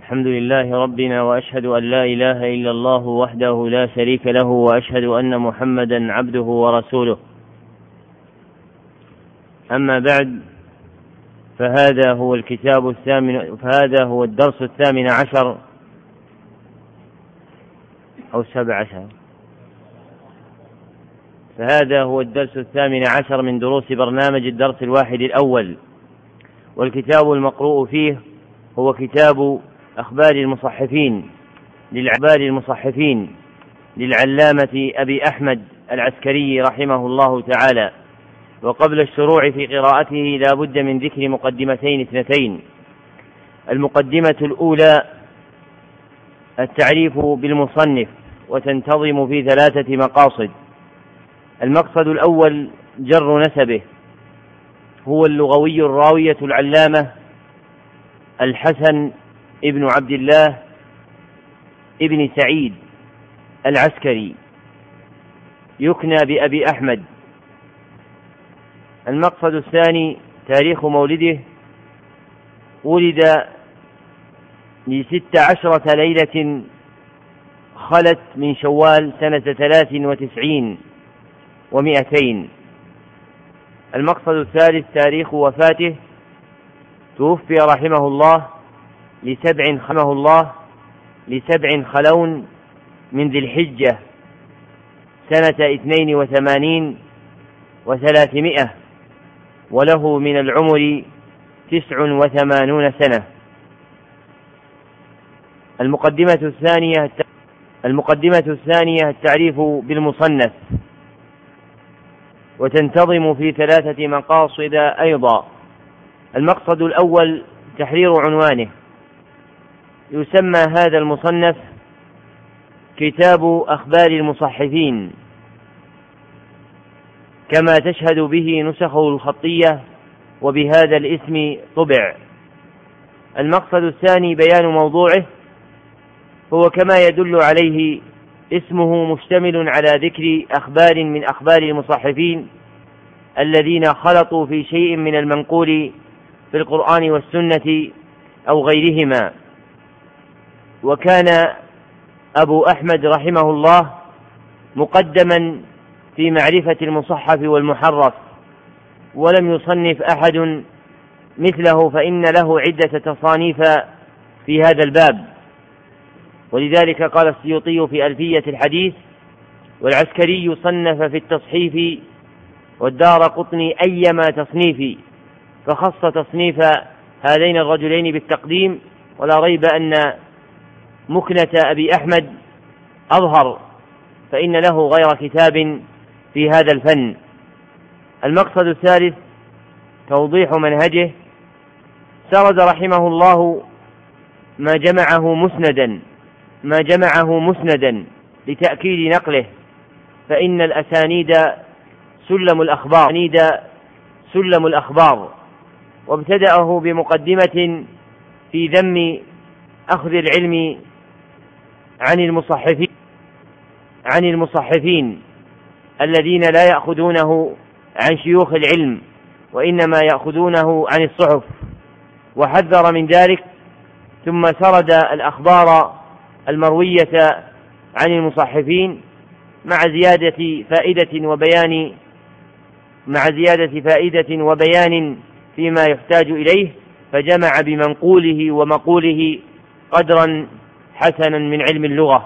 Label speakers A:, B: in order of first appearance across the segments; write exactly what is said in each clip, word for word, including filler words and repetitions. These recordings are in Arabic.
A: الحمد لله ربنا، وأشهد أن لا إله إلا الله وحده لا شريك له، وأشهد أن محمدا عبده ورسوله. أما بعد، فهذا هو الكتاب الثامن فهذا هو الدرس الثامن عشر أو السابع عشر فهذا هو الدرس الثامن عشر من دروس برنامج الدرس الواحد الأول، والكتاب المقروء فيه هو كتاب أخبار المصحفين للعباد المصحفين للعلامة أبي أحمد العسكري رحمه الله تعالى. وقبل الشروع في قراءته لا بد من ذكر مقدمتين اثنتين. المقدمة الأولى التعريف بالمصنف، وتنتظم في ثلاثة مقاصد. المقصد الأول جر نسبه، هو اللغوي الراوية العلامة الحسن ابن عبد الله ابن سعيد العسكري، يكنى بأبي أحمد. المقصد الثاني تاريخ مولده، ولد لست عشرة ليلة خلت من شوال سنة ثلاث وتسعين ومئتين. المقصد الثالث تاريخ وفاته، توفي رحمه الله لسبع خمه الله لسبع خلون من ذي الحجة سنة اثنين وثمانين وثلاثمائة، وله من العمر تسع وثمانون سنة. المقدمة الثانية المقدمة الثانية التعريف بالمصنف، وتنتظم في ثلاثة مقاصد أيضا. المقصد الأول تحرير عنوانه، يسمى هذا المصنف كتاب أخبار المصحفين، كما تشهد به نسخه الخطية، وبهذا الاسم طبع. المقصد الثاني بيان موضوعه، هو كما يدل عليه اسمه مشتمل على ذكر أخبار من أخبار المصحفين الذين خلطوا في شيء من المنقول في القرآن والسنة أو غيرهما. وكان أبو أحمد رحمه الله مقدما في معرفة المصحف والمحرف، ولم يصنف أحد مثله، فإن له عدة تصانيف في هذا الباب. ولذلك قال السيوطي في ألفية الحديث: والعسكري صنف في التصحيف، والدارقطني أيما تصنيف، فخص تصنيف هذين الرجلين بالتقديم. ولا ريب أن مكنة أبي أحمد أظهر، فإن له غير كتاب في هذا الفن. المقصد الثالث توضيح منهجه، سرد رحمه الله ما جمعه مسندا ما جمعه مسندا لتأكيد نقله، فإن الأسانيد سلم الأخبار سلم الأخبار وابتدأه بمقدمة في ذم أخذ العلم عن المصحفين عن المصحفين الذين لا يأخذونه عن شيوخ العلم، وإنما يأخذونه عن الصحف، وحذر من ذلك. ثم سرد الأخبار المروية عن المصحفين مع زيادة فائدة وبيان مع زيادة فائدة وبيان فيما يحتاج إليه، فجمع بمنقوله ومقوله قدرا حسنا من علم اللغة.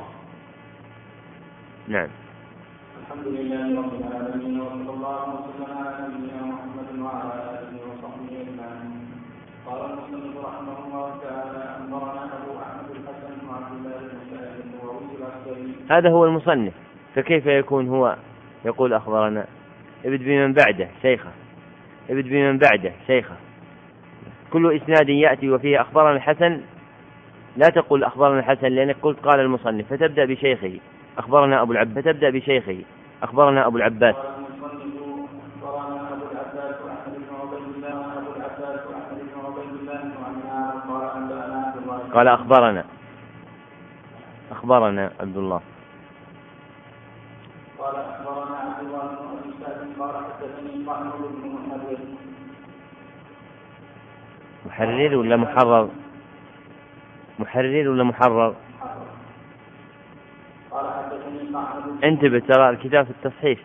A: نعم.
B: الحمد لله رب العالمين، وصلى الله وسلم على نبينا محمد وعلى آله وصحبه أجمعين. قال المصنف رحمه الله تعالى: أخبرنا أبو أحمد الحسن بن عبد الله بن سعيد النووي العسكري.
A: هذا هو المصنف، فكيف يكون هو يقول أخبرنا؟ ابد بمن بعده شيخه ابد بمن بعده شيخه كل إسناد يأتي وفيه أخبرنا الحسن لا تقول أخبرنا الحسن، لأنك قلت قال المصنف، فتبدأ بشيخه أخبرنا أبو العباس فتبدأ بشيخه أخبرنا أبو العباس. قال أخبرنا أخبرنا عبد الله
B: قال أخبرنا عبد الله بن أبي سعد قال حدثني محمد بن محرر.
A: محرر ولا محرر؟ محرر ولا محرر؟
B: قال حدثني قعنب.
A: انتبه ترى الكتاب في التصحيح.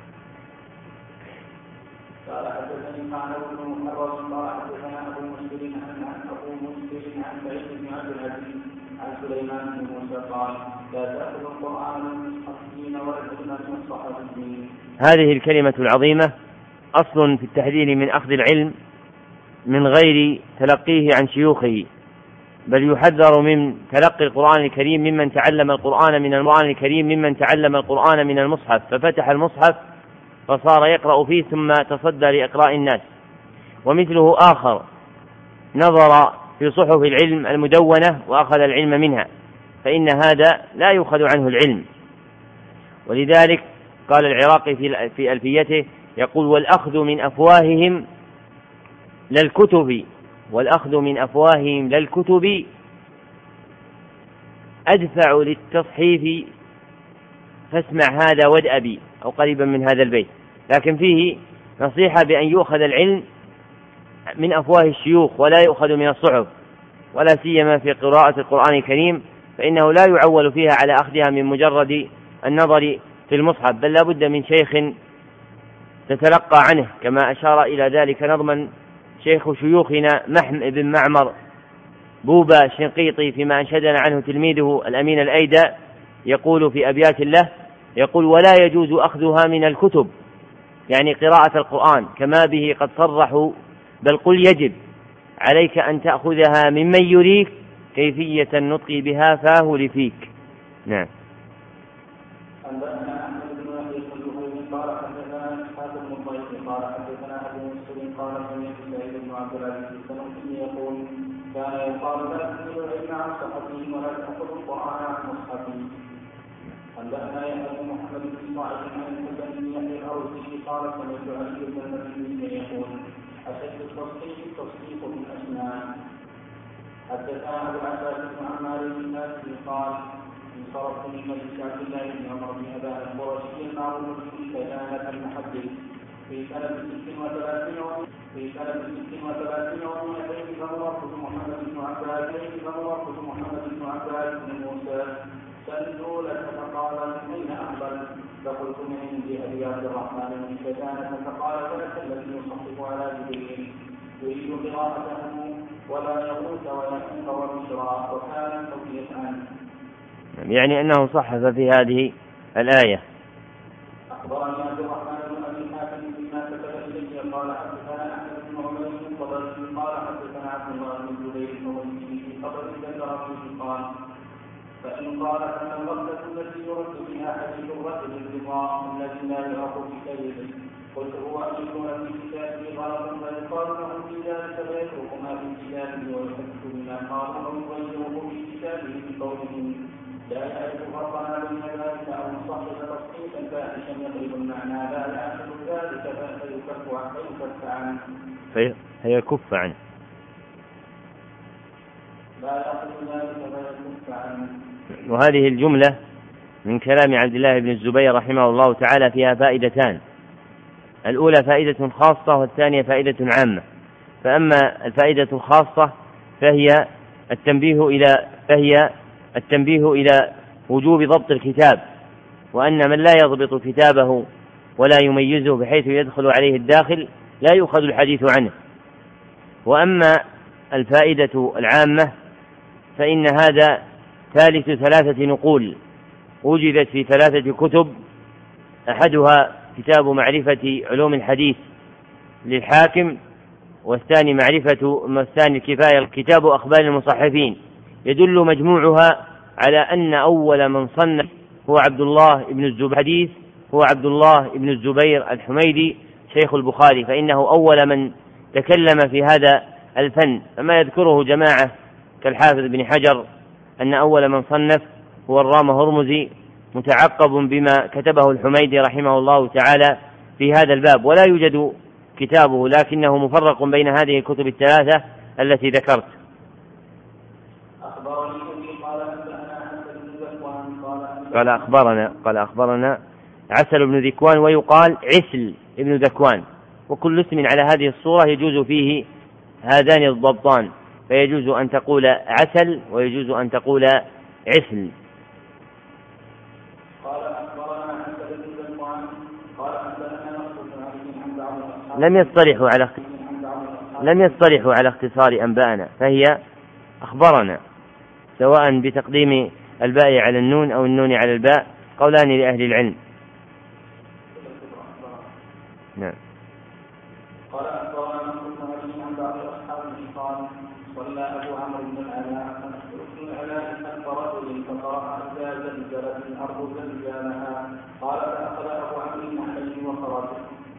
B: قال حدثني قعنب بن محرر قال حدثنا ابو مسلم عن ابو مسلم عن سعيد بن عبد العزيز عن سليمان بن موسى قال لا تاخذ القران من المصحفين ولا تكن من الصحابيين.
A: هذه الكلمة العظيمة أصل في التحذير من أخذ العلم من غير تلقيه عن شيوخه، بل يحذر من تلقي القرآن الكريم ممن تعلم القرآن من القرآن الكريم ممن تعلم القرآن من المصحف، ففتح المصحف فصار يقرأ فيه ثم تصدى لإقراء الناس. ومثله آخر نظر في صحف العلم المدونة وأخذ العلم منها، فإن هذا لا يؤخذ عنه العلم. ولذلك قال العراقي في ألفيته يقول والأخذ من أفواههم للكتب والأخذ من أفواههم للكتب أدفع للتصحيف فاسمع هذا وادأبي، أو قريبا من هذا البيت. لكن فيه نصيحة بأن يؤخذ العلم من أفواه الشيوخ ولا يؤخذ من الصحف، ولا سيما في قراءة القرآن الكريم، فإنه لا يعول فيها على أخذها من مجرد النظر في المصحف، بل لا بد من شيخ تتلقى عنه، كما أشار إلى ذلك نظما شيخ شيوخنا محم بن معمر بوبا الشنقيطي فيما أنشدنا عنه تلميذه الأمين الأيدى، يقول في أبيات له يقول ولا يجوز أخذها من الكتب، يعني قراءة القرآن كما به قد صرحوا، بل قل يجب عليك أن تأخذها ممن يريك كيفية النطق بها فاه لفيك. نعم.
B: أنبأنا أحمد بن يحيى بن قال حدثنا إسحاق بن طيب قال حدثنا أبو مسلم قال سمعت سعيد بن عبد العزيز السنوسي يقول كان يقال لا تنزل العلم عن صحفه ولا تأخذ القرآن عن مصحفه. أنبأنا يحيى بن محمد بن صالح عن الحسن بن يحيى الأوزي قال سمعت علي بن المديني يقول أشد التصحيح التصحيح بالأسنان. حدثنا أبو العباس بن عمار بن ناصر قال انصرفت من مجلس عبد الله بن عمر بن أبان القرشي المعروف بكتانة المحدث في سنة ست وثلاثين في سنة ست وثلاثين ومئتين فمرقت محمد بن عباس فمرقت محمد بن عباس بن موسى سألوا لك فقال من أين أقبل؟ فقلت من عند أبي عبد الرحمن بن كتانة فقال فلك الذي يصحف على جبريل يريد قراءته ولا يغوث ويحنق وبشرى وكان توفيق عنه.
A: يعني أنه صحف في هذه الآية.
B: أخبرني عبد الرحمن بن أبي حاتم بما كتب إليه قال حدثنا أحمد بن عمر بن قبل قال حدثنا عبد الله بن زبير بن في قبل ذكر فيه قال فإن قال أن الغفلة التي يرد فيها حديث الرجل الرضا الذي لا يعرف في كذبه قلت هو أن يكون في كتابه غلط فيقال له في ذلك فيترك ما في كتابه ويحدث بما قال أو يغيره في كتابه بقوله لا يعرف فرقا بين ذلك أو صحف تصحيحا فاحشا يقلب المعنى لا يعرف ذلك فيكف عنه
A: فيكف عنه
B: لا يعرف ذلك فيكف عنه.
A: وهذه الجملة من كلام عبد الله بن الزبير رحمه الله تعالى فيها فائدتان، الأولى فائدة خاصة والثانية فائدة عامة. فأما الفائدة الخاصة فهي التنبيه إلى فهي التنبيه إلى وجوب ضبط الكتاب، وأن من لا يضبط كتابه ولا يميزه بحيث يدخل عليه الداخل لا يؤخذ الحديث عنه. وأما الفائدة العامة فإن هذا ثالث ثلاثة نقول وجدت في ثلاثة كتب، أحدها كتاب معرفة علوم الحديث للحاكم، والثاني معرفة والثاني الكفاية كتاب أخبار المصحفين. يدل مجموعها على أن أول من صنف هو عبد الله بن الزبير حديث هو عبد الله بن الزبير الحميدي شيخ البخاري، فإنه أول من تكلم في هذا الفن. فما يذكره جماعة كالحافظ بن حجر أن أول من صنف هو الرام هرمزي متعقب بما كتبه الحميدي رحمه الله تعالى في هذا الباب، ولا يوجد كتابه لكنه مفرق بين هذه الكتب الثلاثة التي ذكرت. قال أخبرنا قال أخبرنا عسل بن ذكوان ويقال عسل ابن ذكوان، وكل اسم على هذه الصورة يجوز فيه هذان الضبطان، فيجوز أن تقول عسل ويجوز أن تقول عسل. لم يصطلحوا على لم يصطلحوا على اختصار أنبأنا، فهي أخبرنا، سواء بتقديم الباء على النون أو النون على الباء، قولان لأهل العلم. نعم.
B: قال أخبرنا مسلم بن علي عن بعض أصحابه قال صلى أبو عمرو بن العلاء بن العلاء خلف رجل فقرأ إذا زلزلت الأرض زلزالها، قال فأخذ أبو عمرو النحل وخرج.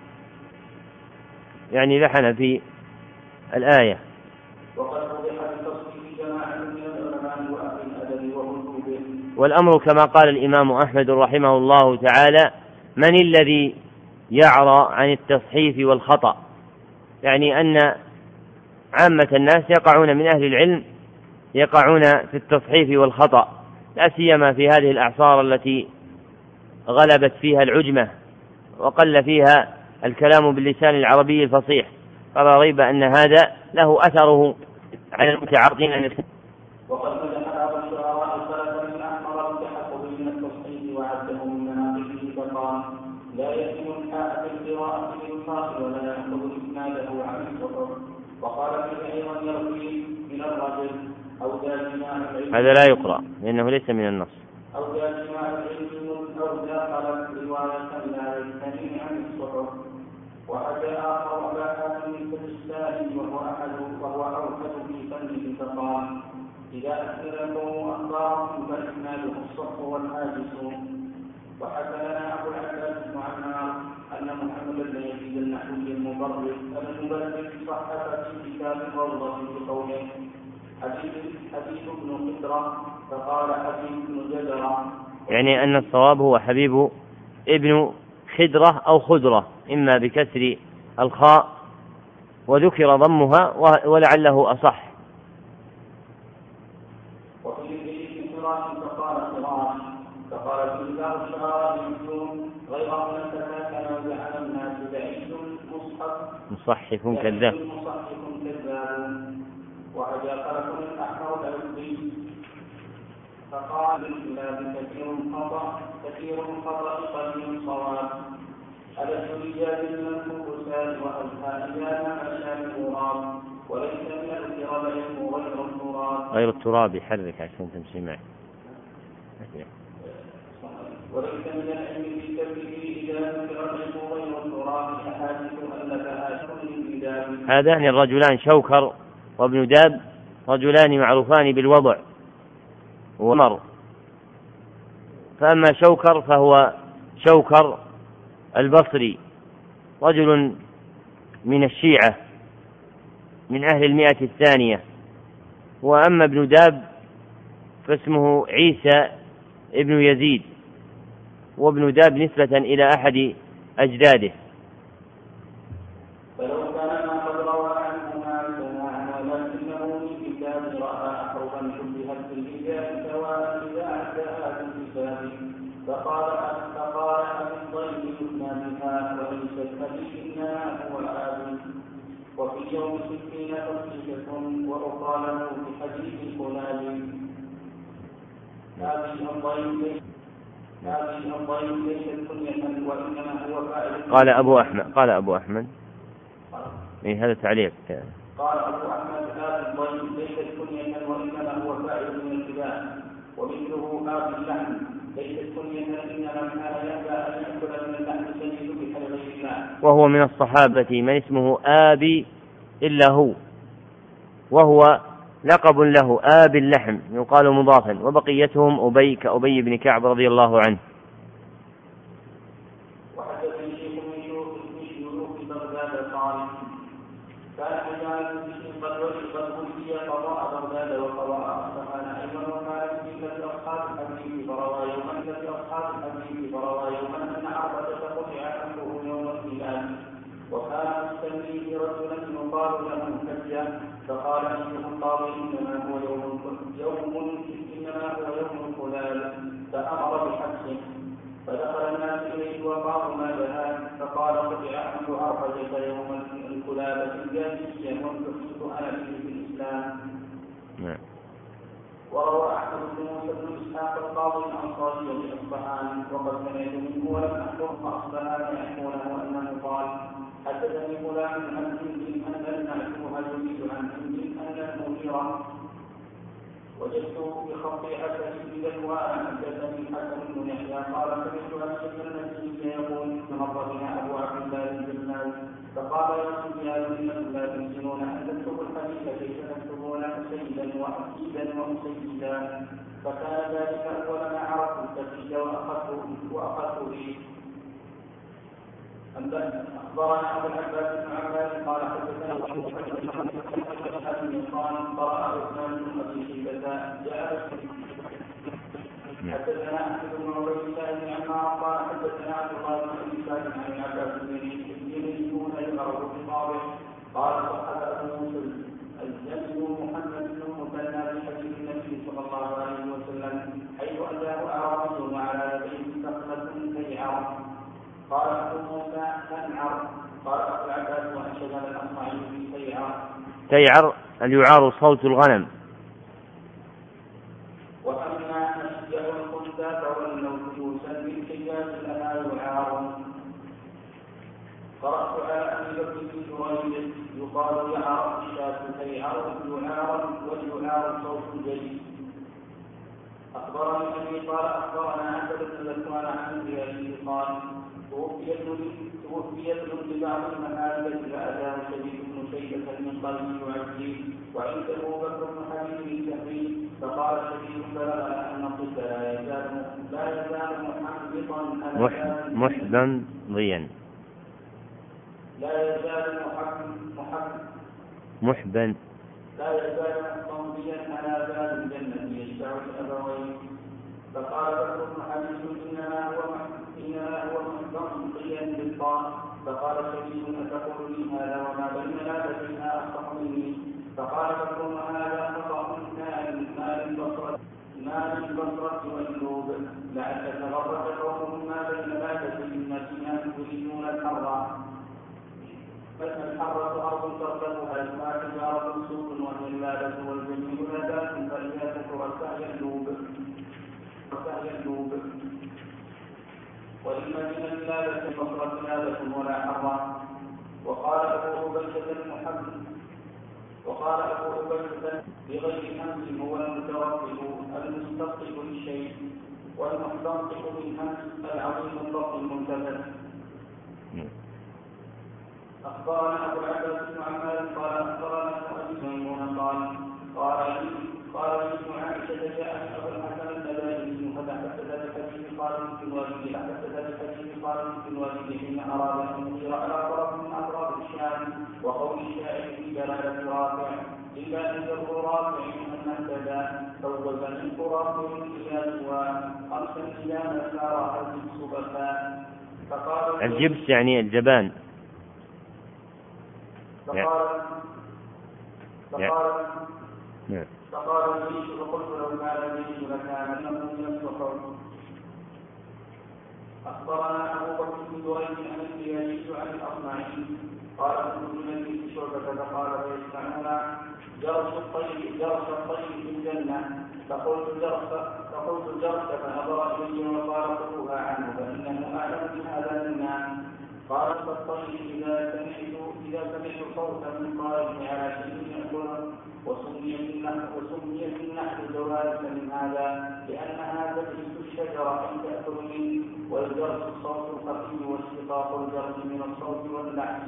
A: يعني لحن في الآية.
B: وقد وضح بتصحيح جماعة من العلماء وأهل الأدب ووجوبه.
A: والأمر كما قال الإمام أحمد رحمه الله تعالى: من الذي يعرى عن التصحيف والخطأ؟ يعني أن عامة الناس يقعون من أهل العلم يقعون في التصحيف والخطأ، لا سيما في هذه الأعصار التي غلبت فيها العجمة وقل فيها الكلام باللسان العربي الفصيح، فلا ريب أن هذا له أثره على المتعرضين أن يكون.
B: وقد مدح بعض الشعراء السلف من أحمر التحقق من التصحيح وعده من مناقبه فقال: لا يتم الحاء في القراءة بالصاف ولا يأخذ إسناده عن الصحف. وقال فيه أيضا يروي من الرجل أو ذا جماع العلم،
A: هذا لا يقرأ لأنه ليس من النص.
B: أو ذا جماع العلم أو دخلت رواية لا يستني عن الصحف. وحكى آخر أبا حاتم السجستاني وهو أحد وهو أوحد في فنه فقال: إذا أسندكم أخباركم فإسناده الصحف والحاجس. وحكى لنا أبو العباس بن عمار أن محمد بن يزيد النحوي المبرد المبرد صحف في كتاب الروضة بقوله: حديث حديث ابن قدرة، فقال حديث ابن جدرة.
A: يعني أن الصواب هو حبيب ابن خدرة أو خدرة، إما بكسر الخاء وذكر ضمها ولعله أصح.
B: وفي الحديث فراش فقال فراش فقال في كتاب الشعراء يمشون غير أن تساكن وجعل الناس بعيد مصحف
A: مصحف كذاب.
B: مصحف كذاب. وأجا خلف الأحمر العبدي فقال: الكلاب كثير خطأ كثير خطأ قليل صواب. ألست رجال من الفرسان وأزهى إذا ما أشاء الغراب، وليس من الكرام العلم غير التراب.
A: غير التراب يحرك عشان تمشي معي.
B: وليس من العلم في كبره إذا ذكر العلم غير التراب أحاديث ألفها شر البلاد.
A: هذان الرجلان شوكر وابن داب رجلان معروفان بالوضع ومر. فأما شوكر فهو شوكر البصري، رجل من الشيعة من أهل المئة الثانية. وأما ابن داب فاسمه عيسى ابن يزيد، وابن داب نسبة إلى أحد أجداده.
B: فلو كان ما قد روى عنه ما سمعنا لكنه من كتاب رأى حرفا شبهت بالكتاب سواء إذا أعداها بالكتاب. فقال فقال أبي الضيف يثنى بها وليست حديث إنما هو آب. وفي يوم ستين تصديقة وأخرى له بحديث فلان. هذه الضيف هذه الضيف ليست كنية وإنما هو فاعل.
A: قال أبو أحمد قال أبو أحمد إيه هذا تعليق.
B: قال أبو أحمد: هذا الضيف ليست كنية وإنما هو فاعل من الابتداء. ومثله آب اللحم ليست كنية إنما كان يأبى أن يأكل من اللحم سيد بحلغ الله. وهو
A: من الصحابة من اسمه آبي إلا هو، وهو لقب له آب اللحم يقال مضافا، وبقيتهم أبي كأبي بن كعب رضي الله عنه.
B: وحدثني شيخ من شيوخ بغداد قال: كان حجاج بن قد قد ولي قضاء بغداد وقضاء أصفهان أيضا، وكان في كثر أصحاب الحديث فروى يوما كثر أصحاب الحديث فروى يوما أن عرفة قطع عنه يوم القيامة. وكان مستنيه رجلا يقال له حجة، فقال إنه القاضي إنما هو يوم يوم إنما هو يوم فلان، فأمر بحبسه. فدخل الناس إليه وقالوا: ما لها؟ فقال: قطع عنه عرفة يوم الكلابة الجاهلية وانتحسه أنا به في الإسلام.
A: نعم.
B: وروى أحمد بن موسى بن إسحاق القاضي الأنصاري بأصبهان وقد سمعت منه ولم أحضر فأصبهان يحكونه أنه قال حدثني فلان عن هند أن المعتوه يريد عن هند أن المغيرة وجدت بخط حسن بن ذكوان حدثني حسن بن يحيى قال سمعت أسد المسيح يقول مر بنا أبو عبد الله الجمال فقال يا سفيان إنكم لا تحسنون أن تكتبوا الحديث كيف تكتبون سيدا وأكيدا ومسيدا فكان ذلك أول ما عرفت التسجيل وأخذت به. أخبرنا أبو العباس بن عباس قال حدثنا أبي قال قرأ عثمان بن أبي شيبة جاء حدثنا أحمد بن عبيد الله بن عمار قال حدثنا عبد الله بن أبي سالم عن العباس بن يمينون يقرأ بطابع قال صحب أبو موسى الجن محمد بن مثنى بحديث النبي صلى الله عليه وسلم حيث أتاه أعرابي وعلى يديه سقمة تيعر قال أبو موسى تنعر قال أبو العباس وأنشدنا الأصمعي في تيعر.
A: تيعر اليعار صوت الغنم.
B: وأما أشجع الخنثى فولوا جلوسا بالحجاز لها يعار. قرأت على أبي بكر بن جريج يقال يعر الشاة تيعر يعار واليعار صوت جيد. أخبرني أبي قال أخبرنا عبد بن ذكوان عن زياد قال توفي ابن لبعض المحاربة فأتاه شديد بن شيبة من قلبه يعزيه وعنده بكر بن حبيب الكهري فقال شديد بلغنا أن الطب لا يزال لا يزال محبطا
A: محبا ضيا
B: لا يزال محب
A: محبا
B: لا يزال ممضيا على باب الجنة يشفع الأبوين. فقال بكر بن حبيب إنما هو إنما هو ممضيا بالطاعة. فقال شديد أتقول لي هذا وما بين لابتها أصح مني. فقال بكر هذا خطأ ما للبصرة ما للبصرة والنوب لعل تغرق قوم ما بين لابتي المدينة يريدون الحر فإن الحرة أرض تركبها الماء حجارة سوق وهي اللابة والجميع نبات فلياتك وسعي اللوب وسعي اللوب وللمدينة لابة بصرة لابة ولا حرة. وقال أبو عبيدة المحمد وقال أبو عبيدة بغير همز هو المتوكل المستطيع للشيء والمستنطق بالهمز العظيم الضبط المنتبه. أخبرنا أبو العباس بن عمار قال أخبرنا أبي ميمون قال قال قال ابن عائشة جاء أبو الحسن النبالي فتحدث الحديث قال في والده حدث الحديث قال في والده حين أراد أن يسير على طرف من أطراف الشام وقول الشاعر في جلالة رافع إلا أن يكون رافع أن اهتدى فوزن رافع إلى سواء خمسا إلى مسار الجبس بكاء. فقال
A: الجبس يعني الجبان.
B: فقال فقال
A: نعم.
B: فقال الجيش وقلت لو كان الجيش لكان انه من السحر. اخبرنا ابو بكر بن دريد عن الزيادي عن الاصمعي قال كنت من الجيش شعبة فقال فيسمعون جرس الطير جرس الطير في الجنة فقلت جرس فقلت جرس فنظر الي وقال خذوها عنه فانه اعلم بهذا منا. قال فالطير اذا سمعت إذا سمعت صوتا من قائم على شيء يأكله وسميت النحل وسميت النحل جوارث من هذا لأنها تجلس الشجرة أن تأكل منه والجرس الصوت الخفي واشتقاق الجرس من الصوت والنحل.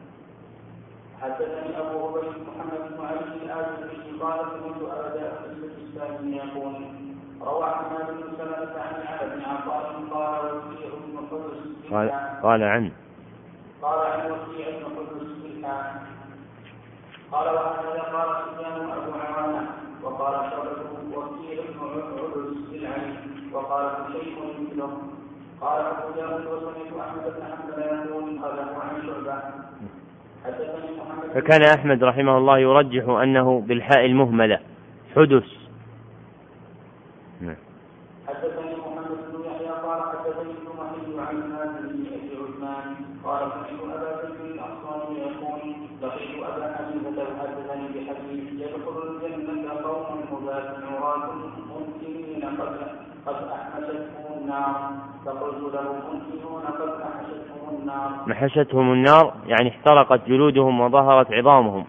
B: حدثني أبو عبيد محمد بن علي الآجري قال سمعت أبدا في الإسلام يقول روى حماد بن سلمة عن علي بن عطاء قال وكيع بن حدث
A: قال قال عن
B: قال عن وكيع بن حدث بالحاء قال وهكذا قال سفيان أبو عوانة وقال شعبة وكيع بن حدث بالعين وقال شيء مثله. قال أبو داود وسمعت أحمد بن حنبل يقول قاله عن شعبة.
A: فكان أحمد رحمه الله يرجح أنه بالحاء المهملة حدث.
B: حدثني محمد بن يحيى قال حدثني ابن محيي عن نافع بن ابي عثمان قال سمعت ابا بكر الانصاري يقول لقيت ابا حنيفه حدثني بحديث يدخل الجنه قوم هداة عراة منكرين قد قد احمشتهم النار فقلت له منكرون قد احمشتهم النار
A: محشتهم النار يعني احترقت جلودهم وظهرت عظامهم.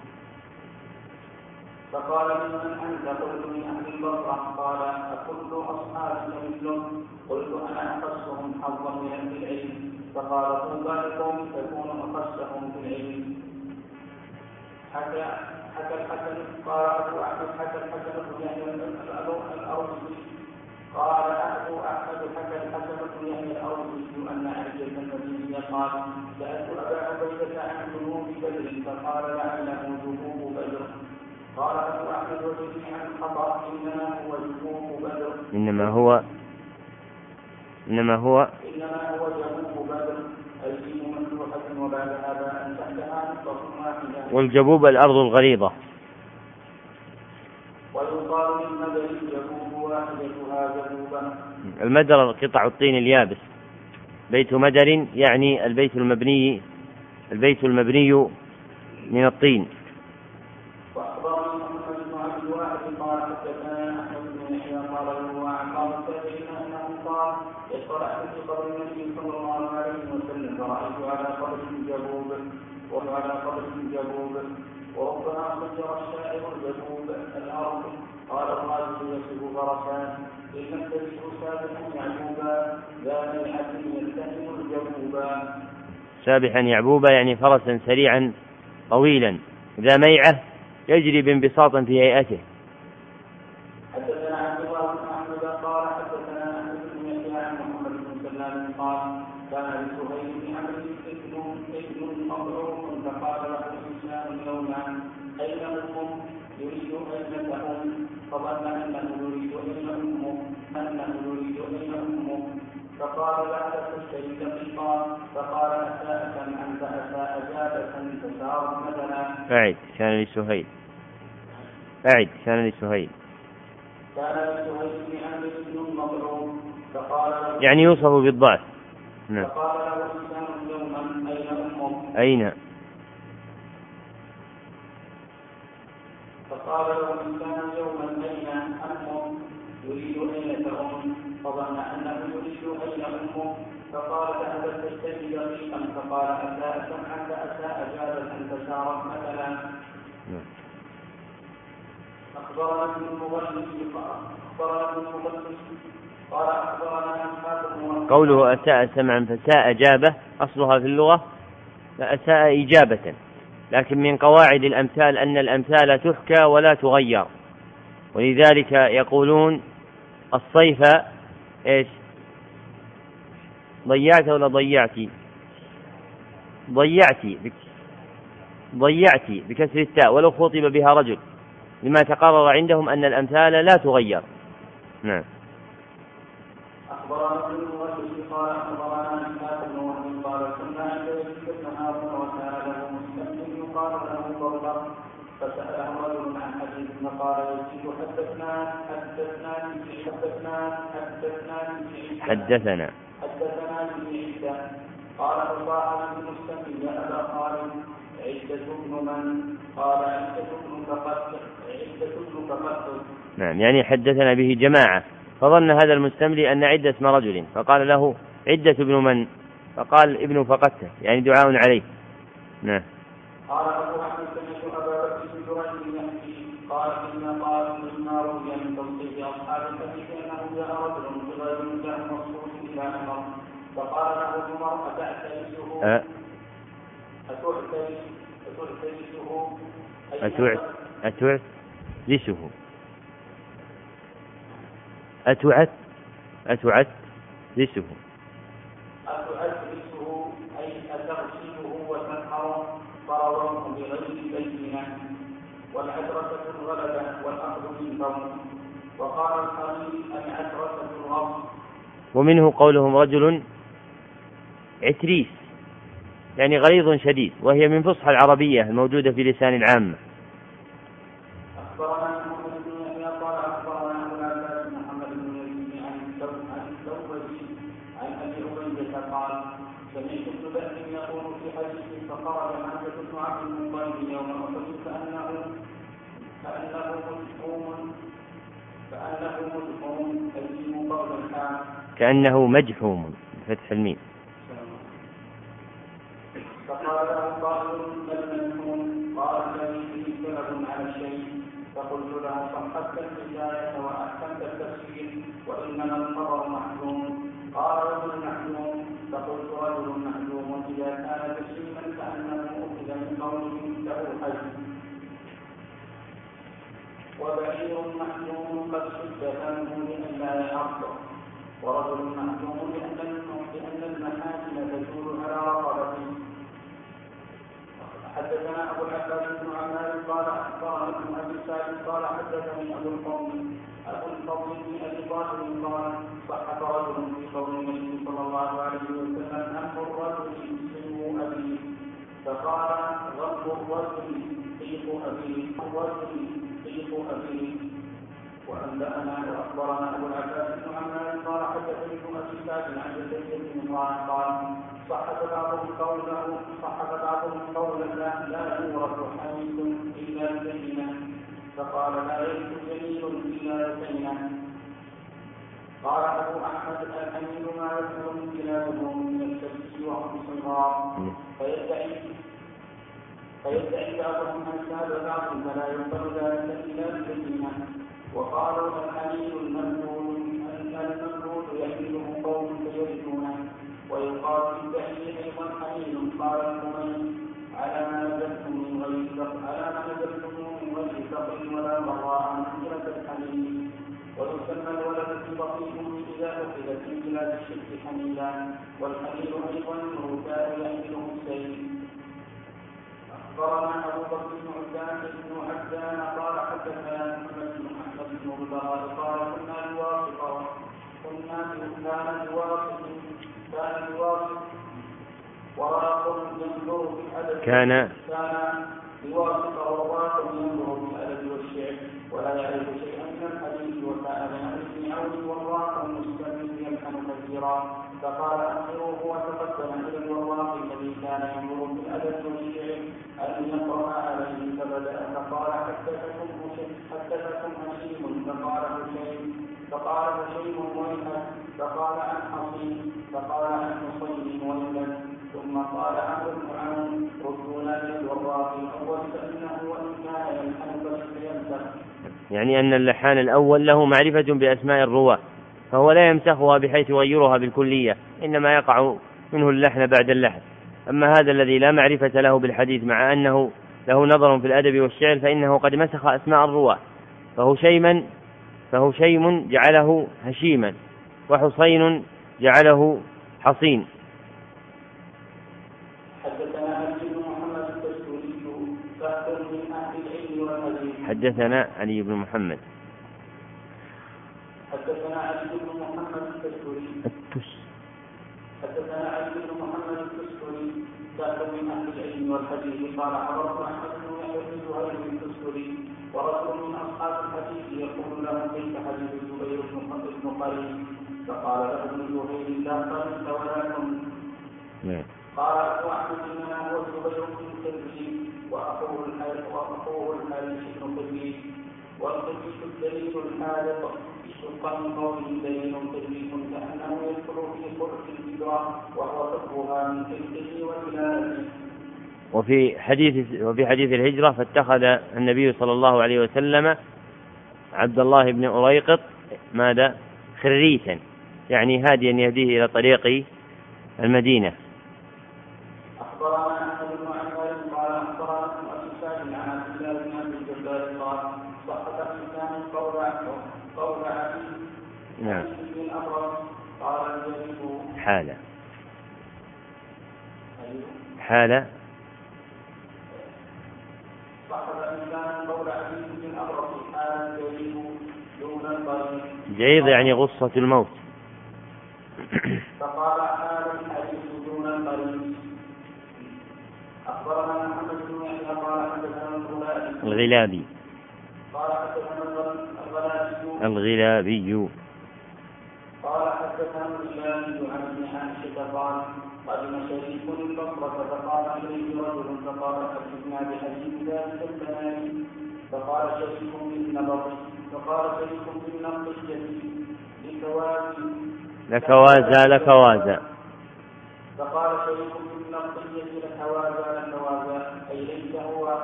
B: فقال ممن انت؟ قلت من اهل البصره. قال اكل اصحابك مثلك؟ قلت انا اخصهم حظا من اهل العلم. فقال طوبى لقوم تكون اخصهم في العلم. حكى حكى الحسن قال ابو احمد حكى الحسن بن يحيى الارضي قال ابو احمد حكى الحسن بن يحيى الارضي ان عائشه النبي قال سالت ابا عبيده عن ذنوب بدر فقال لعله ذنوب بدر. قال ابو احمد وجميع الخطا انما هو ذنوب بدر
A: انما هو انما هو
B: انما هو ذنوب بدر الجيم مفتوحه وبعدها باء تحتها نقطه واحده.
A: والجبوب الارض الغليظه.
B: ويقال للمدر الجبوب واحدتها جبوبا.
A: المدر قطع الطين اليابس. بيت مدر يعني البيت المبني البيت المبني من الطين.
B: واخبرني محمد بن عبد الواحد قال حدثنا احمد بن يحيى قال له عن بعض التابعين انه قال اطلعت في قبر النبي صلى الله عليه وسلم فرايت على قبر جبوب وعلى قبر جبوب وربما فجر الشاعر الجبوب الارض. قال الراجل يصف فرسان ان لم تجده سابحا يعجوبا ذا ميعه يلتهم الجبوبا.
A: سابحا يعبوبا يعني فرسا سريعا طويلا ذا ميعه يجري بانبساط في هيئته.
B: حدثنا عبد الله بن احمد قال حدثنا احمد بن يحيى عن محمد بن سلام قال كان لسهيل بن عمرو ابن ابن مضعوف فقال له الانسان يوما اين امكم؟ يريد اين تؤم؟ فظن انه يريد اين امه انه يريد اين امه فقال بعد تشتري دقيقا فقال اساء انت اساء اجابه تسار مثلا.
A: أعد كان لسهيل أعد كان لسهيل
B: كان لسهيل بن عمرو بن مضعوف فقال
A: يعني يوصف بالضعف. نعم.
B: فقال له الانسان يوما اين امه؟
A: أين
B: فقال له الانسان يوما اين امه؟ يريد اين تؤم؟ فظن انه يريد اين امه فقال ذهبت تشتري دقيقا فقال اساء سمعك اساء اجابه تسارت مثلا. اخبرنا ابن المغلس اخبرنا ابن المغلس قال اخبرنا اسحاق بن
A: قوله اساء سمعا فساء اجابه اصلها في اللغه فاساء اجابه، لكن من قواعد الامثال ان الامثال تحكى ولا تغير، ولذلك يقولون الصيف ايش ضيعت ولا ضيعتي ضيعتي ضيعتي بكسر التاء ولو خطب بها رجل، لما تقرر عندهم أن الأمثال لا تغير. نعم.
B: أخبرنا ابن المغلس قال أخبرنا إسحاق بن وهب قال كنا عند يزيد بن هارون وسأله مستمع يقال له ضربة فسأله رجل عن حديث فقال يزيد حدثنا حدثنا حدثنا حدثنا
A: حدثنا
B: حدثنا بعيسى قال فصاحب المستمع يا أبا خالد عدة ابن من؟ قال عدة ابن فقد عدة ابن فقد.
A: نعم، يعني حدثنا به جماعة، فظن هذا المستملي أن عدة اسم رجل، فقال له عدة ابن من؟ فقال ابن فقدته، يعني دعاء عليه. نعم.
B: قال أبو أحمد سمعت أبا بكر بن جريج يحكي قال إن قال إن روي من توصيف أصحاب الحديث أنه جاء رجل بغير جاء مخصوص إلى عمر فقال له عمر أتعترسه
A: أه.
B: أتعترسه
A: أتعت أتعت لسه أتعت أتعت لسه
B: أتعت لسه أي أتغسله وتنحره فرواه بغير بينة والعترة الغلبة والأخذ بالفم. وقال الخليل العترة الغصب.
A: ومنه قولهم رجل عتريس، يعني غليظ شديد، وهي من فصحى العربية الموجودة في لسان العامة.
B: أخبرنا محمد بن يحيى قال أخبرنا أبو العباس محمد بن يزيد عن الزوجي عن ابي عبيده قال سمعت ابن بكر يقول في حديث فخرج حمزه بن عبد المطلب يوم احد كانه كانه مجحوم كانه مجحوم تجيب قول الحام
A: كانه مجحوم بفتح الميم.
B: فقال له قائل المجحوم قال الذي فيه سبب على الشيء فقلت له صححت الحكايه واحسنت التفسير وانما الخبر محزوم قال رجل محزوم فقلت رجل محزوم اذا كان تسليما كانه اخذ من قوله له حزم وبعير محزوم قد شد فمه لئلا يعصر ورجل محزوم لان المحاسن تزول على رقبته. حدثنا ابو العباس بن عمار قال اخبرنا ابن ابي سعيد قال حدثني ابو الفضل ابو الفضل بن ابي طالب قال صحف رجل في قول النبي صلى الله عليه وسلم امر الرجل سلم ابيه فقال غض الرجل سيف ابيه الرجل سيف ابيه. وانبانا واخبرنا ابو العباس بن عمار قال حدثني ابن ابي سعيد عن زيد بن قال صحف بعضهم قوله صحف بعضهم قولا لا لا يورث حديث الا بينه فقال لا يرث جميل الا بينه. قال ابو احمد الحميد ما يذكر من كلابه من التفسير وهم صغار فيدعي فيدعي بعضهم انساب بعض فلا يقبل ذلك الا بينه. وقالوا الحميد الممدود الممدود يحمله قوم فيرثونه ويقال في التحليل ايضا حميد قال الحميد على ما نزلتم من غير على ما نزلتم من غير فقر ولا ضراء منزلة الحميد. ويسمى الولد في بطنه اذا اخذت من بلاد الشرك حميدا والحميد ايضا الركاب يحمله السيف. اخبرنا ابو بكر بن عبدان بن عبدان قال حدثنا محمد بن احمد بن البراء قال كنا بواسطه كنا كان بواسطه كان بواسط وراق ينظر في الادب
A: كان
B: كان بواسط وراق ينظر في الادب والشعر ولا يعرف شيئا من الحديث وكان من ابن عون وراق مستمر يلحن كثيرا فقال اخروه وتقدم الى الوراق الذي كان ينظر في الادب والشعر ان يقرا عليه فبدا فقال حدثكم حدثكم هشيم فقال هشيم فقال هشيم ويحك فقال عن حصين فقال عن حصين ويحك ثم قال عمرو بن عون ردونا للوراق الاول فانه وان كان يلحن فليمسح.
A: يعني ان اللحان الاول له معرفه باسماء الرواه فهو لا يمسخها بحيث يغيرها بالكليه انما يقع منه اللحن بعد اللحن. اما هذا الذي لا معرفه له بالحديث مع انه له نظر في الادب والشعر فانه قد مسخ اسماء الرواه فهو شيما فهو شيم جعله هشيما وحصين جعله حصين.
B: حدثنا علي بن محمد التستوري فاخر من اهل العلم والحديث.
A: حدثنا علي بن محمد
B: حدثنا علي بن محمد التستوري حدثنا علي بن محمد التستوري فاخر من اهل العلم والحديث قال حضرت احمد بن يحيى بن زهير التستوري ورجل من اصحاب الحديث يقول له كيف حديث الزبير بن قريب فقال له ابن زهير لا قريب ولا كنت. قال ابو احمد انما هو الزبير بن كثير واخوه الحارث واخوه الحارث بن كثير والكثير الدليل الحارث اشتق من قوله دليل كثير كانه يدخل في خلق الهجره وهو فقهها من كثير وبلاده.
A: وفي حديث وفي حديث الهجرة فاتخذ النبي صلى الله عليه وسلم عبد الله بن أريقط ماذا خريتا يعني هاديا يهديه إلى طريق المدينة.
B: أخبرنا أحمد بن عمار قال أخبرنا ابن أبي سعيد عن عبد الله بن أبي الجبار قال صحت الختان قول قول عبيد
A: نعم
B: بن الأبرص قال الجليل
A: حالة حالة جيد يعني غصة الموت.
B: فقال حال الحديث دون القريب. أخبرنا محمد بن يحيى قال حدثنا
A: الغلابي
B: قال حدثنا الغلابي
A: الغلابي
B: قال حدثنا الشافعي عن ابن عائشة قال قدم شريك البصرة فقال إليه رجل فقال حدثنا بحديث ذلك البنان فقال شريك بالنبط فقال شريك بالنقية لكوازي
A: لكوازا لكوازا
B: فقال شريك بالنقية لكوازا لكوازا أي ليس هو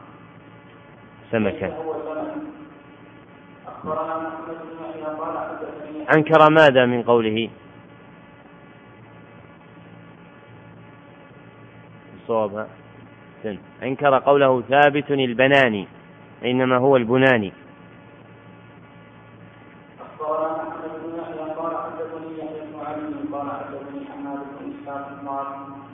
A: سمكا.
B: أخبرنا محمد بن يحيى قال حدثني
A: أنكر ماذا من قوله؟ الصواب أنكر قوله ثابت البناني إنما هو البناني.
B: أخبرنا محمد بن يحيى قال حدثني يحيى بن علي قال حدثني حماد بن إسحاق قال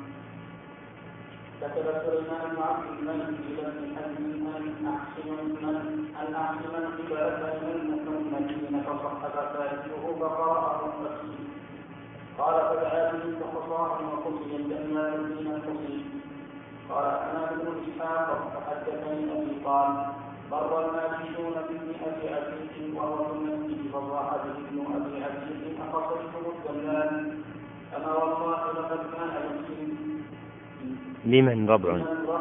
B: كتب سليمان بن عبد الملك إلى ابن حزم أن أحسن من أن أحسن قبلة من المكملين فصحب ثالثه فقرأه القسي قال فدعا به فقصاه وقصي الجمال الدين القصي قال حماد بن إسحاق فحدثني أبي قال مر الماشيون بمئة عتيق وهو في المسجد فصاح به ابن أبي عتيق أقصيتم الجمال أما والله لقد كان يمكن
A: لمن ربع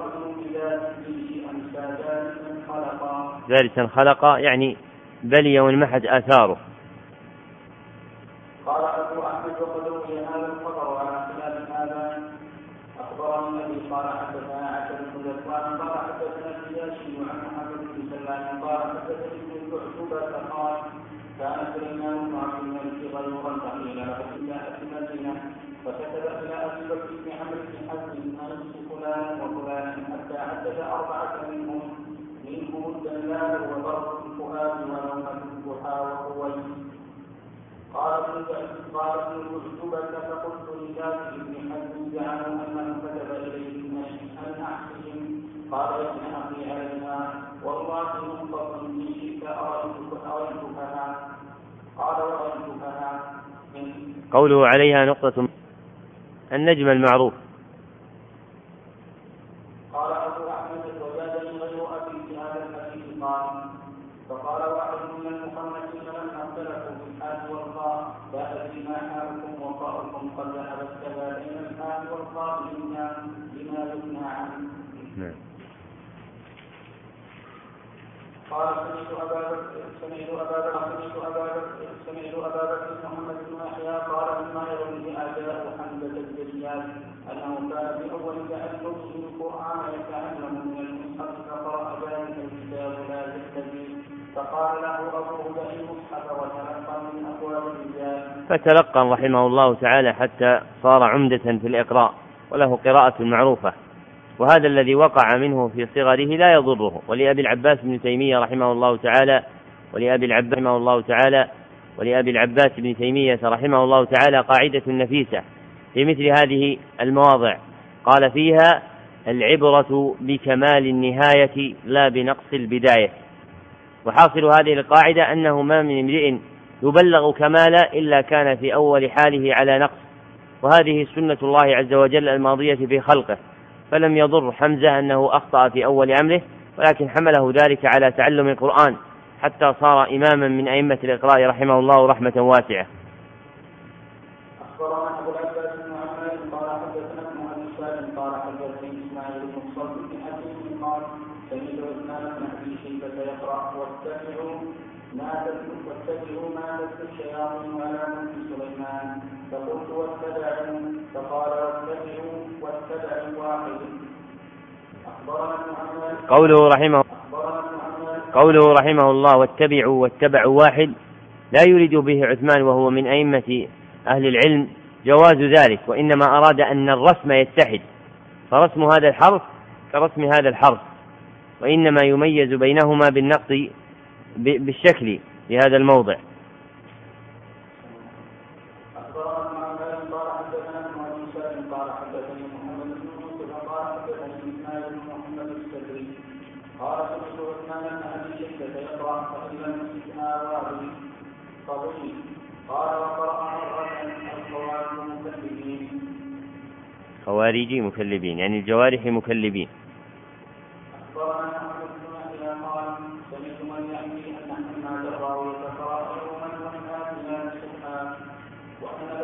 B: خلقا
A: ذلك خلق يعني بلي وانمحت آثاره.
B: قال أبو أحمد وقد روي هذا الخبر على خلاف هذا. أخبرني أبي قال حدثنا عبد بن ذكوان قال حدثنا النجاشي عن محمد بن سلمان قال حدثني ابن شعبة قال كان سليمان بن عبد الملك غيورا فقيل له إلى أهل المدينة فكتب إلى أبي بكر بن عمرو بن حزم أنس فلان وفلان حتى عدد أربعة منهم منهم الدلال وضرب الفؤاد ونومة الضحى وقوي. قال ابن شعبة فقلت لذاك ابن حزم زعموا أنه كتب إليهم أن أحسهم قال يا ابن أخي عليها والله نقطة إن شئت أريتكها قال ورأيتكها.
A: قوله عليها نقطة النجم المعروف.
B: قال أبو أحمد وزادني غير أبي في هذا الحديث قال فقال واحد من المخنثين لما اختلفوا في الحاء والخاء لا أدري ما حالكم وقاؤكم قد ذهبت كذا بين الحاء والخاء لما يثنى عنه. قال سمعت أبا بكر سمعت أبا بكر سمعت أبا بكر سمعت أبا بكر محمد بن يحيى قال مما يروي آداء حمزة الزيات أنه كان في أول تعلمه القرآن يتعلم من المصحف فقرأ ذلك الكتاب لا يهتدي فقال له أبوه دع المصحف وتلقى من أبواب الرجال
A: فتلقى رحمه الله تعالى حتى صار عمدة في الإقراء وله قراءة معروفة، وهذا الذي وقع منه في صغره لا يضره. ولأبي العباس بن تيمية رحمه الله تعالى ولأبي العباس رحمه الله تعالى ولأبي العباس بن تيمية رحمه الله تعالى قاعدة نفيسة في مثل هذه المواضع قال فيها العبرة بكمال النهاية لا بنقص البداية. وحاصل هذه القاعدة أنه ما من امرئ يبلغ كمالا إلا كان في أول حاله على نقص، وهذه سنة الله عز وجل الماضية في خلقه، فلم يضر حمزة أنه أخطأ في أول أمره، ولكن حمله ذلك على تعلم القرآن حتى صار إماما من أئمة الإقراء رحمه الله رحمة واسعة.
B: أخبرنا أبو العباس بن عمار قال حدثنا ابن أبي سالم قال حدثني إسماعيل بن صلب بن حكيم قال سمعت عثمان بن أبي شيبة يقرأ واتبعوا ما واتبعوا ما تتلو الشياطين على ملك سليمان فقلت واتبعوا فقال واتبعوا واتبعوا واحد. أخبرنا ابن عمار
A: قوله رحمه قوله رحمه الله واتبعوا واتبعوا واحد لا يريد به عثمان وهو من أئمة أهل العلم جواز ذلك، وإنما أراد أن الرسم يتحد، فرسم هذا الحرف كرسم هذا الحرف، وإنما يميز بينهما بالنقص بالشكل في هذا الموضع. خوارجي مكلبين يعني الجوارح مكلبين.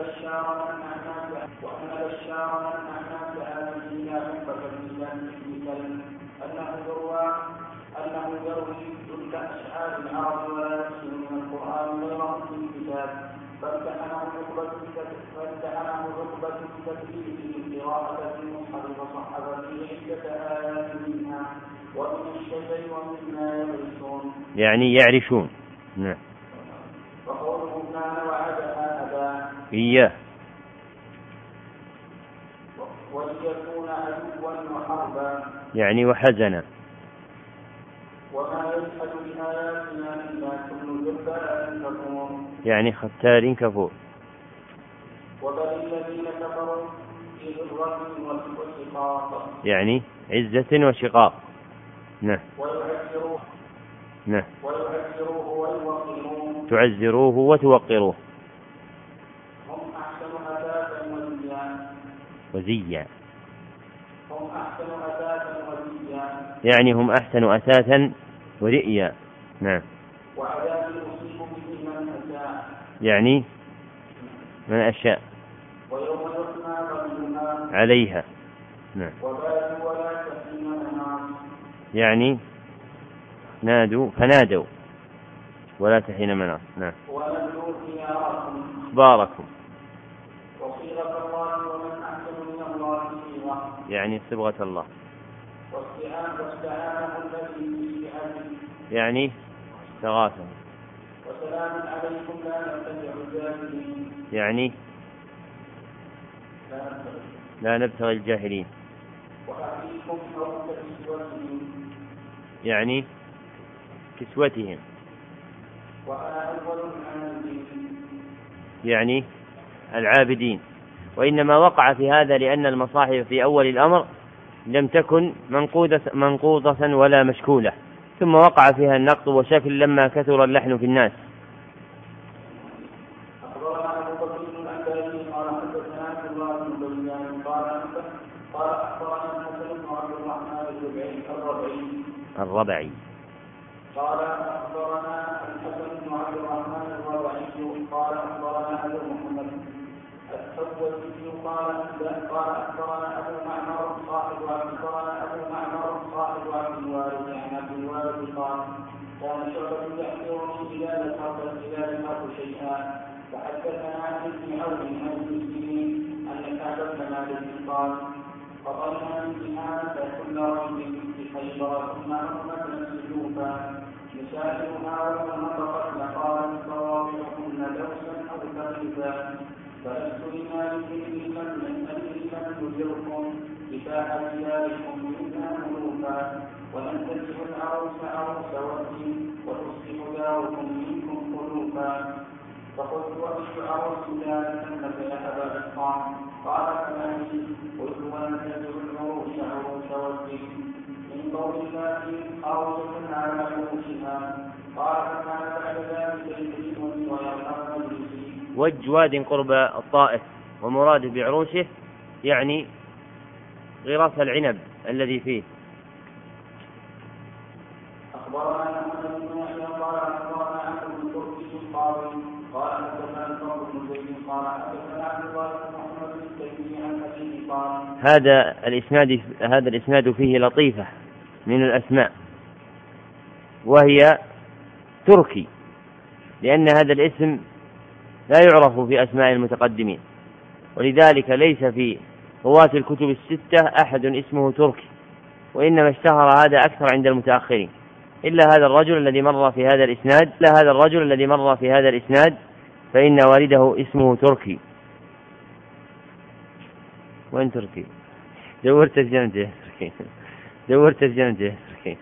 B: بشار أن أحناف وأن بشار أن أحناف هذه إلى حبة المثل أنه يروى أنه يروي جل أشعار العرب ولا يحسن من القرآن غيره في الكتاب فامتحنه عقبة فامتحنه عقبة بتكليفه قراءة في المصحف وصحف فيه عدة آيات منها ومن الشجر ومما يرثون
A: يعني يعرشون. نعم.
B: وقوله كان وعدها أبا
A: إياه
B: وليكون عدوا وحربا
A: يعني وحزنا.
B: وما يجحد بآياتنا إلا كل جبار كفور
A: يعني ختار كفور.
B: وبل الذين كفروا في ذرة وشقاق
A: يعني عزة وشقاق. نعم.
B: ويعزروه
A: نعم.
B: ويعزروه ويوقروه
A: تعزروه وتوقروه.
B: هم أحسن أثاثا وزيا
A: وزيا
B: هم أحسن أثاثا وزيا
A: يعني هم أحسن أثاثا ورئيا. نعم.
B: وعذاب يصيب به من أشاء
A: يعني من أشاء
B: ويوم يحمى ظلها
A: عليها. نعم.
B: وبال ولا تحين مناص
A: يعني نادوا فنادوا ولا تحين مناص. نعم.
B: ونبلو خياركم
A: أخباركم.
B: وصيغة الله ومن أحسن من الله صيغة
A: يعني صبغة الله.
B: واستعانه الذي باستعانته
A: يعني استغاثه.
B: وسلام عليكم لا نتبع الجاهلين
A: يعني لا نبتغي الجاهلين.
B: وأهليكم فوق كسوتهم
A: يعني كسوتهم.
B: وأنا أول العابدين
A: يعني العابدين. وإنما وقع في هذا لأن المصاحف في أول الأمر لم تكن منقودة, منقوضة ولا مشكولة، ثم وقع فيها النقط وشكل لما كثر اللحن في الناس.
B: أخبرنا أبو بكر بن الأنباري قال حدثنا عبد الله بن بيان قال قال أخبرنا الحسن بن عبد الرحمن الربعي
A: الربعي
B: قال أخبرنا الحسن بن عبد الرحمن الربعي قال أخبرنا أبو محمد الحوزي قال قال أخبرنا أبو معمر صاحب أخبرنا أبو معمر صاحب عبد الوارث عن عبد الوارث قال كان شعبة يحضرني إذا ذكرت إذا ذكرت شيئا فحدثنا عن ابن عون عن المسلمين أن كعب بن مالك قال فظلنا امتحانا كل رجل بخيبر ثم أمتنا السيوفا نسائلها ومن نطقت لقالت صوابعهن دوسا أو ثقيفا فلست لمالك لمن يجركم بساحة داركم منا ملوكا ولن تجد العروس عروس وجه وتصبح داركم منكم خلوفا فقلت وأي عروس ذلك لك يا أبا إسحاق قال فمالي قلت ولن تجد العروس عروس وجه من قول الله عروس على عروسها قال فكان بعد ذلك يجرمني ويرحم مجلسي.
A: وج واد قرب الطائف ومراده بعروشه يعني غراس العنب الذي فيه.
B: أخبرنا محمد بن يحيى قال أخبرنا عبد بن تركي القاضي قال حدثنا الفضل بن زيد قال حدثنا عبد الله بن محمد بن تيمية عن أبيه قال
A: هذا الإسناد هذا الإسناد فيه لطيفة من الأسماء وهي تركي، لأن هذا الاسم لا يعرف في أسماء المتقدمين، ولذلك ليس في رواة الكتب الستة أحد اسمه تركي، وإنما اشتهر هذا أكثر عند المتأخرين، إلا هذا الرجل الذي مر في هذا الإسناد إلا هذا الرجل الذي مر في هذا الإسناد فإن والده اسمه تركي. وين تركي؟ دورت في جنبه تركي دورت في جنبه تركي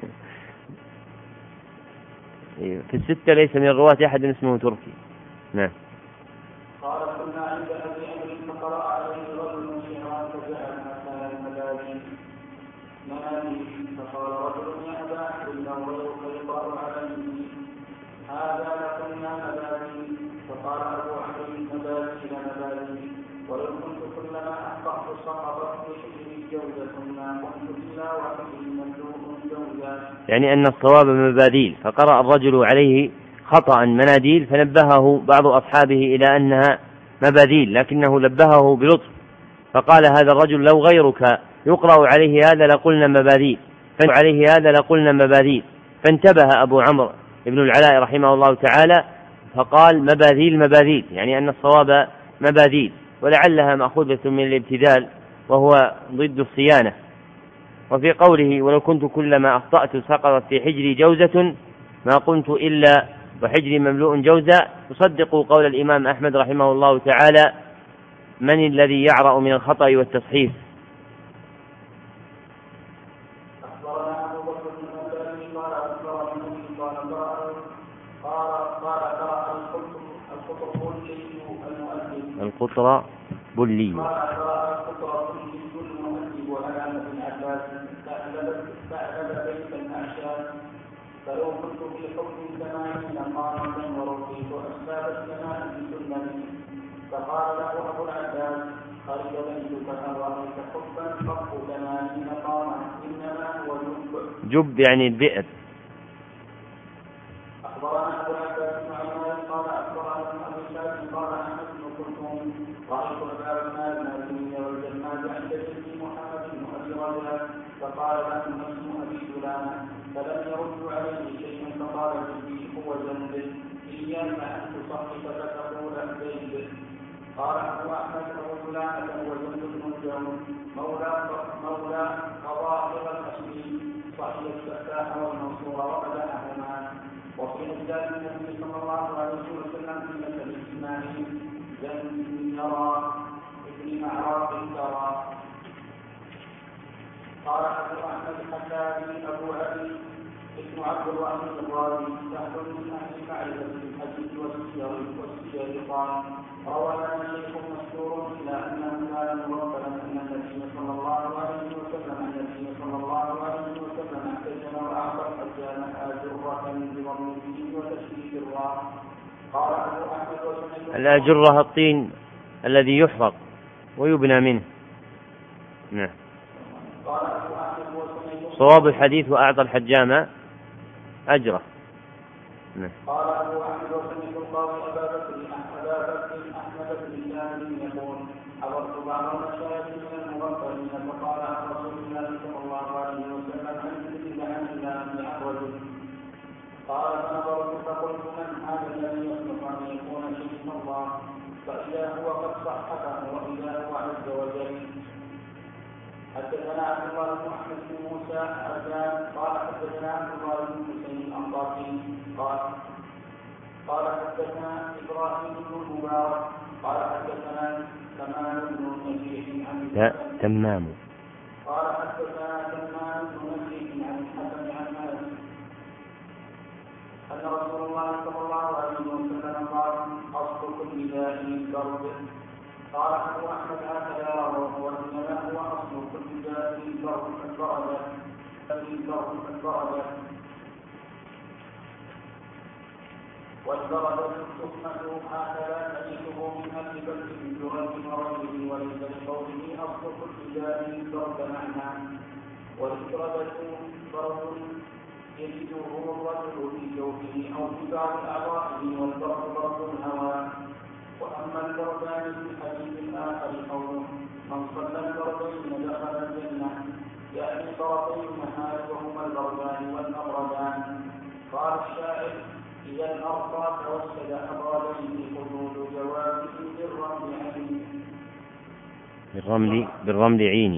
A: في الستة ليس من الرواة أحد اسمه تركي. نعم.
B: قال كنا عند أبي عمرو فقرأ عليه رجل شعرا فجعلنا كان المداري منادي فقال رجل يا أبا عمرو غيرك يقرأ عليه هذا لكنا مداري فقال أبو عمرو مداري لمداري ولو كنت كلما أحققت سقطت في شجري جوزة ما كنت إلا وحدي مملوء جوزا،
A: يعني أن الصواب مباديل، فقرأ الرجل عليه خطأ مناديل فنبهه بعض أصحابه إلى أنها مباذيل، لكنه لبهه بلطف فقال هذا الرجل لو غيرك يقرأ عليه هذا لقلنا مباذيل عليه هذا لقلنا مباذيل فانتبه أبو عمرو ابن العلاء رحمه الله تعالى فقال مباذيل مباذيل، يعني أن الصواب مباذيل، ولعلها مأخوذة من الابتذال وهو ضد الصيانة. وفي قوله ولو كنت كلما أخطأت سقطت في حجري جوزة ما قمت إلا وحجري مملوء جوزا، تصدق قول الإمام أحمد رحمه الله تعالى من الذي يعرأ من الخطأ والتصحيف. القطر بلي
B: فلو كنت في حكم ثمانين قامة ورضيت أسباب السماء بسنة فقال له أبو العباس خرج بيتك أن رأيت حبا فوق ثمانين قامة إنما هو جب
A: جب يعني البئر.
B: أخبرنا أبو العباس بن عمار قال أخبرنا ابن أبي شاذ قال أحمد بن كلثوم رأيت أبا عثمان المازني والجماد عند جدي محمد بن أبي رجاء فقال له اسم أبي سلامة فلم يرد عليه شيئا فقال جدي هو جنب إياك أن تصحف فتقول زيد. قال أبو أحمد أبو سلامة هو جند بن الجون مولى مولى قضاء الأشري صحيح الفتاح والمنصور وقدحهما. وفي رجال النبي صلى الله عليه وسلم في مثل إسماعيل جند يرى ابن معراق ترى. قال أبو أحمد حكاني أبو علي ابن عبد الرحمن الرازي سهل من أهل معرفة الحديث والسير والسير قال روى لنا شيخ مشهور إلى أنه كان مرسلا أن النبي صلى الله عليه وسلم النبي صلى الله عليه وسلم احتجم وأعطى الحجام آجرة بضم الدين وتشريف الراء. قال أبو أحمد وسمعت
A: الآجرة الطين الذي يحرق ويبنى منه. نعم. صواب الحديث وأعطى الحجام أجره. نعم.
B: قال أبو أحمد وسمعت القاضي أبا بكر أبا بكر أحمد بن جابر يقول حضرت بعض المشايخ من المغفلين فقال عن رسول الله صلى الله عليه وسلم أن تجد عن الله عن رجل. قال فنظرت فقلت من هذا الذي يصلح أن يكون شيخ الله فإذا هو قد صححه وإذا هو عز وجل. حدثنا عبد الله بن احمد بن موسى عجان قال حدثنا عبد الله بن حسين الانصاري قال قال حدثنا ابراهيم بن المبارك قال حدثنا تمام بن نجيح عن
A: لا تمام
B: قال حدثنا تمام بن نجيح عن الحسن عن انس ان رسول الله صلى الله عليه وسلم قال اصل كل داء البرد. قال أبو أحمد هكذا رواه وإنما هو أصل كل داء البرد البرد البرد البرد والبرد تسمى هكذا تجده من أهل بلد الجرد وغيره وليس لقوله أصل كل داء البرد معنى. والبرد برد يجده الرجل في جوفه أو في بعض أعضائه والبرد برد الهواء. وأما البردان في الحديث الآخر قوله من صلى البردين دخل الجنة يعني طرفي النهار وهما البردان والأبردان. قال الشاعر إذا الأرض توسد أبردين حدود جوابه بالرمل عيني
A: بالرمل بالرمل عيني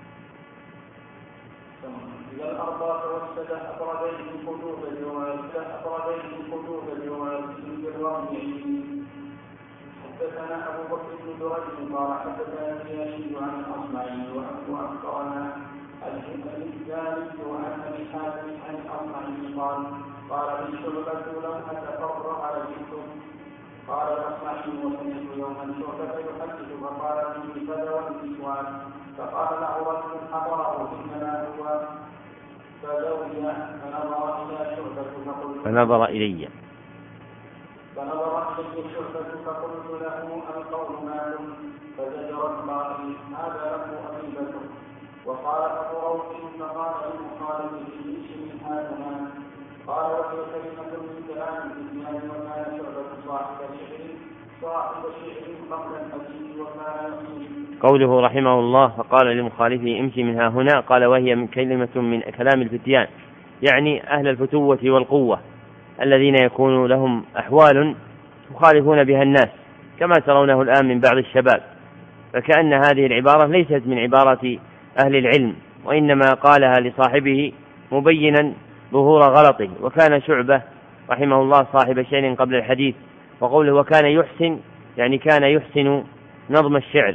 B: إذا الأرض توسد أبردين حدود جوابه أبردين حدود جوابه بالرمل عيني. حدثنا أبو بكر بن دريد قال حدثنا زياد عن الأصمعي وأبو أخبرنا الإنساني وعن أبي حاتم عن الأصمعي قال قال لي شعبة لو أتفرغ لجئتم. قال الأصمعي وسمعت يوما شعبة يحدث فقال لي فدوى النسوان فقال له رجل حضره إنما هو فدوي فنظر إلى شعبة فقلت
A: فنظر إلي
B: فنظر إلي شعبة فقلت له القول مال فزجر القائل هذا له أبي بكر. وقال أبو روح فقال للمخالف ليش من هذا قال وهي كلمة من كلام الإسلام وكان شعبة صاحب شعر صاحب شيء قبل الحديث وكان يمشي.
A: قوله رحمه الله فقال لمخالفه امشي منها هنا، قال وهي من كلمة من كلام الفتيان، يعني أهل الفتوة والقوة الذين يكون لهم أحوال يخالفون بها الناس كما ترونه الآن من بعض الشباب، فكأن هذه العبارة ليست من عبارة أهل العلم، وإنما قالها لصاحبه مبينا ظهور غلطه. وكان شعبة رحمه الله صاحب شيء قبل الحديث، وقوله وكان يحسن يعني كان يحسن نظم الشعر.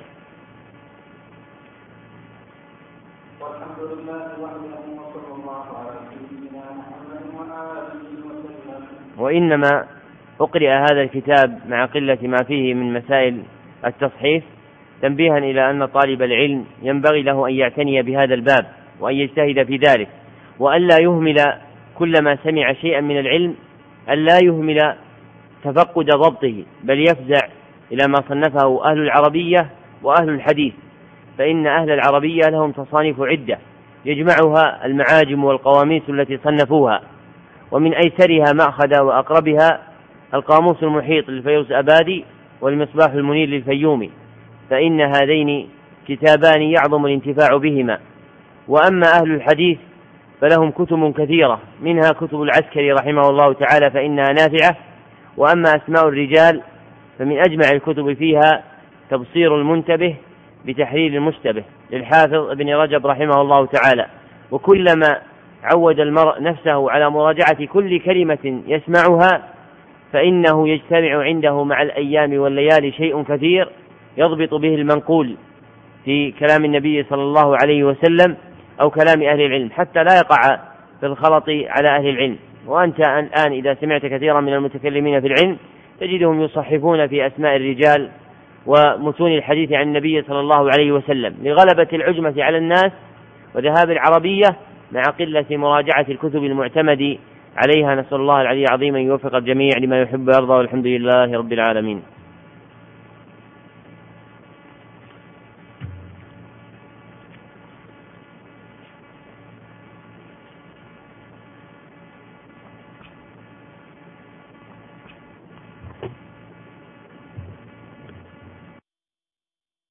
B: والحمد لله وحده وصلى الله على سيدنا محمد وآله وسلم.
A: وإنما أقرأ هذا الكتاب مع قلة ما فيه من مسائل التصحيف تنبيها إلى أن طالب العلم ينبغي له أن يعتني بهذا الباب وأن يجتهد في ذلك، وأن لا يهمل كلما سمع شيئا من العلم، أن لا يهمل تفقد ضبطه، بل يفزع إلى ما صنفه أهل العربية وأهل الحديث، فإن أهل العربية لهم تصانيف عدة يجمعها المعاجم والقواميس التي صنفوها، ومن أيسرها مأخذ وأقربها القاموس المحيط للفيروز أبادي والمصباح المنير للفيومي، فإن هذين كتابان يعظم الانتفاع بهما. وأما أهل الحديث فلهم كتب كثيرة، منها كتب العسكري رحمه الله تعالى فإنها نافعة. وأما أسماء الرجال فمن أجمع الكتب فيها تبصير المنتبه بتحرير المشتبه للحافظ ابن رجب رحمه الله تعالى. وكلما عود المرء نفسه على مراجعة كل كلمة يسمعها فإنه يجتمع عنده مع الأيام والليالي شيء كثير يضبط به المنقول في كلام النبي صلى الله عليه وسلم أو كلام أهل العلم، حتى لا يقع في الخلط على أهل العلم. وأنت الآن إذا سمعت كثيرا من المتكلمين في العلم تجدهم يصحفون في أسماء الرجال ومتون الحديث عن النبي صلى الله عليه وسلم لغلبة العجمة على الناس وذهاب العربية مع قلة مراجعة الكتب المعتمد عليها. نسأل الله العلي العظيم أن يوفق الجميع لما يحب ويرضى، والحمد لله رب العالمين.